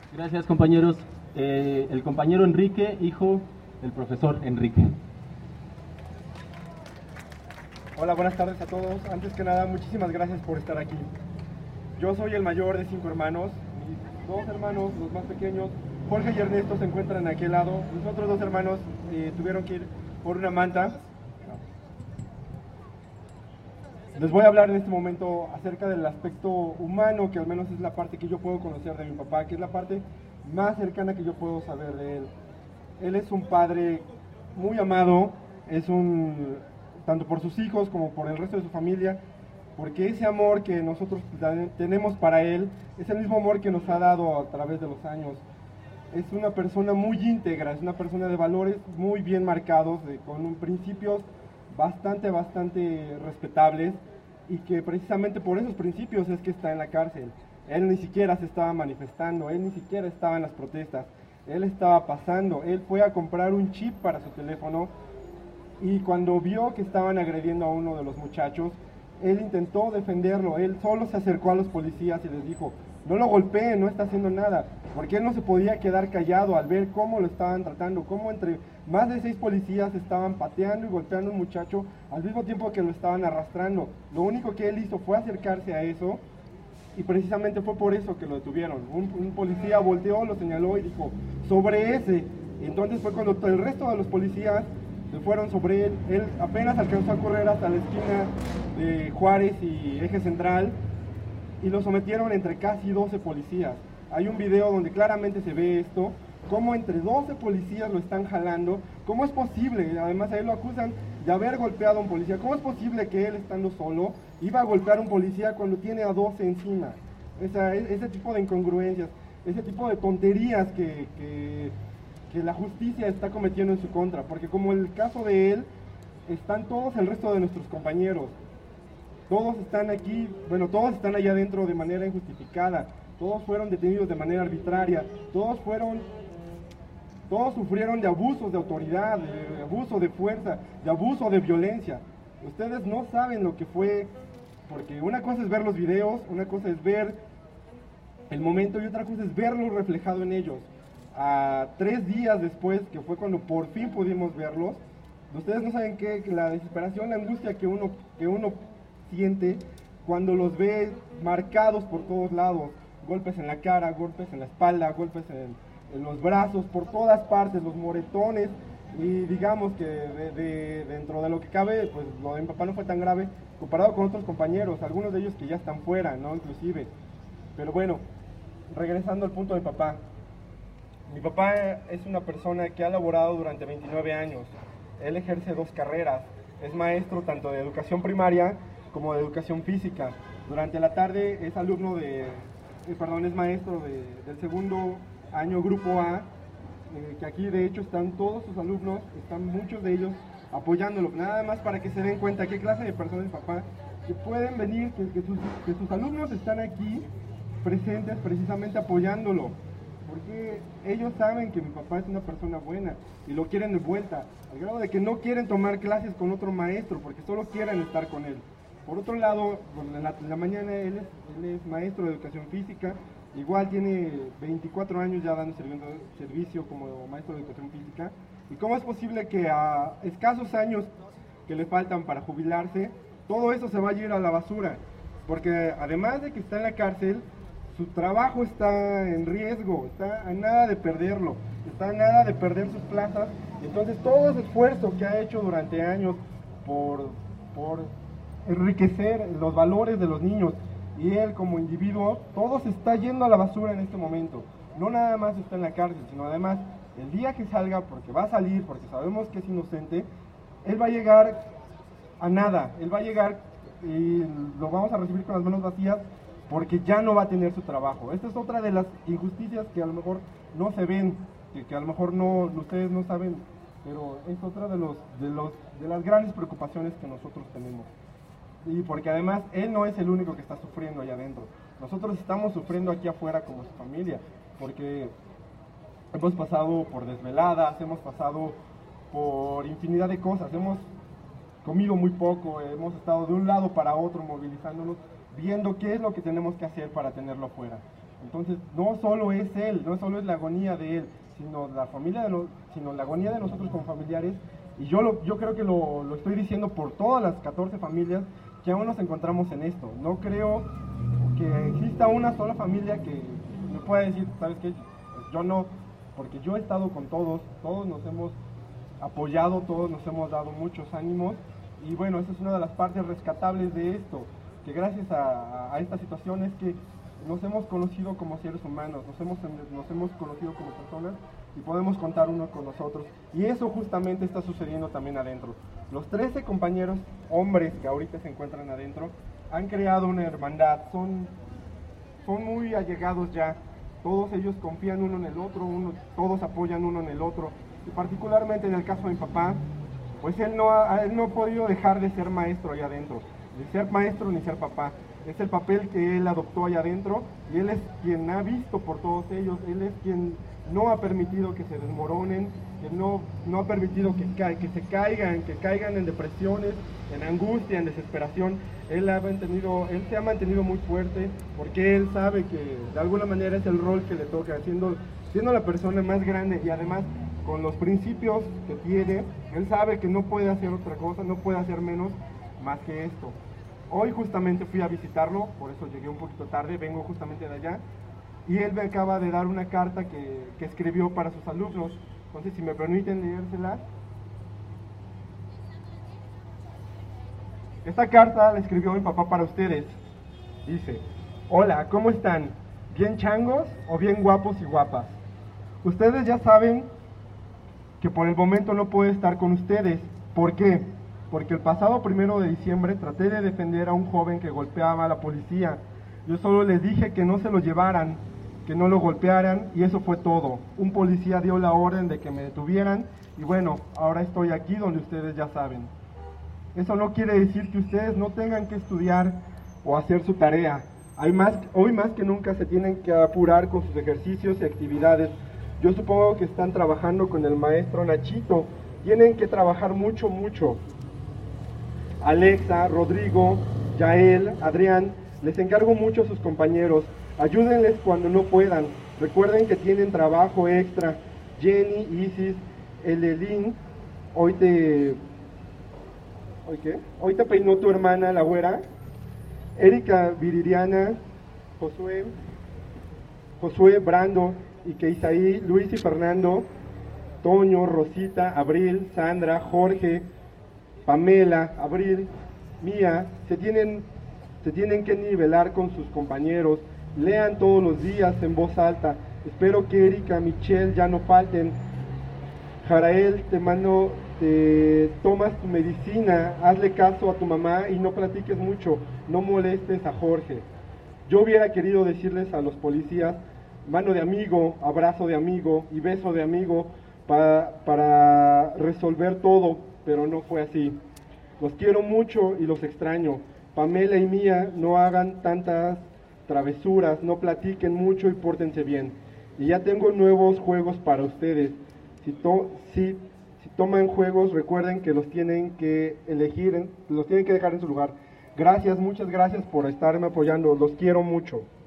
Gracias, compañeros. El compañero Enrique, hijo del profesor Enrique. Hola, buenas tardes a todos. Antes que nada, muchísimas gracias por estar aquí. Yo soy el mayor de 5 hermanos. Mis 2 hermanos, los más pequeños, Jorge y Ernesto, se encuentran a aquel lado. Mis otros 2 hermanos tuvieron que ir por una manta. Les voy a hablar en este momento acerca del aspecto humano, que al menos es la parte que yo puedo conocer de mi papá, que es la parte más cercana que yo puedo saber de él. Él es un padre muy amado, tanto por sus hijos como por el resto de su familia, porque ese amor que nosotros tenemos para él es el mismo amor que nos ha dado a través de los años. Es una persona muy íntegra, es una persona de valores muy bien marcados, con principios bastante respetables, y que precisamente por esos principios es que está en la cárcel. Él ni siquiera se estaba manifestando, él ni siquiera estaba en las protestas, él estaba pasando, él fue a comprar un chip para su teléfono, y cuando vio que estaban agrediendo a uno de los muchachos, él intentó defenderlo. Él solo se acercó a los policías y les dijo: no lo golpeen, no está haciendo nada, porque él no se podía quedar callado al ver cómo lo estaban tratando, cómo entre más de 6 policías estaban pateando y golpeando a un muchacho al mismo tiempo que lo estaban arrastrando. Lo único que él hizo fue acercarse a eso, y precisamente fue por eso que lo detuvieron. Un policía volteó, lo señaló y dijo: sobre ese. Entonces fue cuando el resto de los policías se fueron sobre él. Él apenas alcanzó a correr hasta la esquina de Juárez y Eje Central, y lo sometieron entre casi 12 policías. Hay un video donde claramente se ve esto, cómo entre 12 policías lo están jalando. ¿Cómo es posible? Además, a él lo acusan de haber golpeado a un policía. ¿Cómo es posible que él, estando solo, iba a golpear a un policía cuando tiene a 12 encima? Ese tipo de incongruencias, ese tipo de tonterías que la justicia está cometiendo en su contra, porque como el caso de él, están todos el resto de nuestros compañeros. Todos están aquí, bueno, todos están allá adentro de manera injustificada, todos fueron detenidos de manera arbitraria, todos sufrieron de abusos de autoridad, de abuso de fuerza, de abuso de violencia. Ustedes no saben lo que fue, porque una cosa es ver los videos, una cosa es ver el momento y otra cosa es verlo reflejado en ellos. A 3 días después, que fue cuando por fin pudimos verlos, ustedes no saben qué, la desesperación, la angustia que uno siente cuando los ve marcados por todos lados, golpes en la cara, golpes en la espalda, golpes en los brazos, por todas partes, los moretones. Y digamos que dentro de lo que cabe, pues lo de mi papá no fue tan grave comparado con otros compañeros, algunos de ellos que ya están fuera, ¿no? Inclusive. Pero bueno, regresando al punto de mi papá es una persona que ha laborado durante 29 años. Él ejerce 2 carreras, es maestro tanto de educación primaria como de educación física. Durante la tarde es es maestro del segundo año grupo A, que aquí de hecho están todos sus alumnos, están muchos de ellos apoyándolo, nada más para que se den cuenta qué clase de persona es papá, que pueden venir, que sus alumnos están aquí presentes precisamente apoyándolo, porque ellos saben que mi papá es una persona buena y lo quieren de vuelta, al grado de que no quieren tomar clases con otro maestro porque solo quieren estar con él. Por otro lado, en la mañana él es maestro de educación física, igual tiene 24 años ya dando servicio como maestro de educación física. ¿Y cómo es posible que a escasos años que le faltan para jubilarse, todo eso se vaya a ir a la basura? Porque además de que está en la cárcel, su trabajo está en riesgo, está a nada de perderlo, está a nada de perder sus plazas. Y entonces todo ese esfuerzo que ha hecho durante años por enriquecer los valores de los niños y él como individuo, todo se está yendo a la basura en este momento. No nada más está en la cárcel, sino además el día que salga, porque va a salir, porque sabemos que es inocente, él va a llegar a nada, él va a llegar y lo vamos a recibir con las manos vacías, porque ya no va a tener su trabajo. Esta es otra de las injusticias que a lo mejor no se ven, que a lo mejor ustedes no saben, pero es otra de las grandes preocupaciones que nosotros tenemos. Y porque además él no es el único que está sufriendo allá adentro. Nosotros estamos sufriendo aquí afuera como su familia, porque hemos pasado por desveladas, hemos pasado por infinidad de cosas, hemos comido muy poco, hemos estado de un lado para otro movilizándonos, viendo qué es lo que tenemos que hacer para tenerlo afuera. Entonces, no solo es él, no solo es la agonía de él, sino la familia sino la agonía de nosotros como familiares. Y yo creo que lo estoy diciendo por todas las 14 familias que aún nos encontramos en esto. No creo que exista una sola familia que me pueda decir, ¿sabes qué? Yo no, porque yo he estado con todos nos hemos apoyado, todos nos hemos dado muchos ánimos. Y bueno, esa es una de las partes rescatables de esto, que gracias a esta situación es que nos hemos conocido como seres humanos, nos hemos conocido como personas y podemos contar uno con nosotros. Y eso justamente está sucediendo también adentro. Los 13 compañeros hombres que ahorita se encuentran adentro han creado una hermandad, son muy allegados ya. Todos ellos confían uno en el otro, todos apoyan uno en el otro. Y particularmente en el caso de mi papá, pues él no ha podido dejar de ser maestro allá adentro, ni ser maestro ni ser papá. Es el papel que él adoptó allá adentro y él es quien ha visto por todos ellos, él es quien no ha permitido que se desmoronen, que no ha permitido que se caigan en depresiones, en angustia, en desesperación. Él se ha mantenido muy fuerte porque él sabe que de alguna manera es el rol que le toca, siendo la persona más grande y además con los principios que tiene, él sabe que no puede hacer otra cosa, no puede hacer menos más que esto. Hoy justamente fui a visitarlo, por eso llegué un poquito tarde, vengo justamente de allá, y él me acaba de dar una carta que escribió para sus alumnos. Entonces, si me permiten leérsela. Esta carta la escribió mi papá para ustedes. Dice: hola, ¿cómo están? ¿Bien changos o bien guapos y guapas? Ustedes ya saben que por el momento no puedo estar con ustedes. ¿Por qué? Porque el pasado 1 de diciembre traté de defender a un joven que golpeaba a la policía. Yo solo les dije que no se lo llevaran, que no lo golpearan y eso fue todo. Un policía dio la orden de que me detuvieran y bueno, ahora estoy aquí donde ustedes ya saben. Eso no quiere decir que ustedes no tengan que estudiar o hacer su tarea. Hoy más que nunca se tienen que apurar con sus ejercicios y actividades. Yo supongo que están trabajando con el maestro Nachito. Tienen que trabajar mucho, mucho. Alexa, Rodrigo, Yael, Adrián, les encargo mucho a sus compañeros. Ayúdenles cuando no puedan. Recuerden que tienen trabajo extra. Jenny, Isis, Elelín, hoy te peinó tu hermana, la güera. Erika, Viridiana, Josué, Brando, y que Isaí, Luis y Fernando, Toño, Rosita, Abril, Sandra, Jorge, Pamela, Abril, Mía, se tienen que nivelar con sus compañeros, lean todos los días en voz alta. Espero que Erika, Michelle ya no falten. Jarael, te tomas tu medicina, hazle caso a tu mamá y no platiques mucho, no molestes a Jorge. Yo hubiera querido decirles a los policías, mano de amigo, abrazo de amigo y beso de amigo para resolver todo, pero no fue así. Los quiero mucho y los extraño. Pamela y Mía, no hagan tantas travesuras, no platiquen mucho y pórtense bien. Y ya tengo nuevos juegos para ustedes. Si toman juegos, recuerden que los tienen que elegir, los tienen que dejar en su lugar. Gracias, muchas gracias por estarme apoyando, los quiero mucho.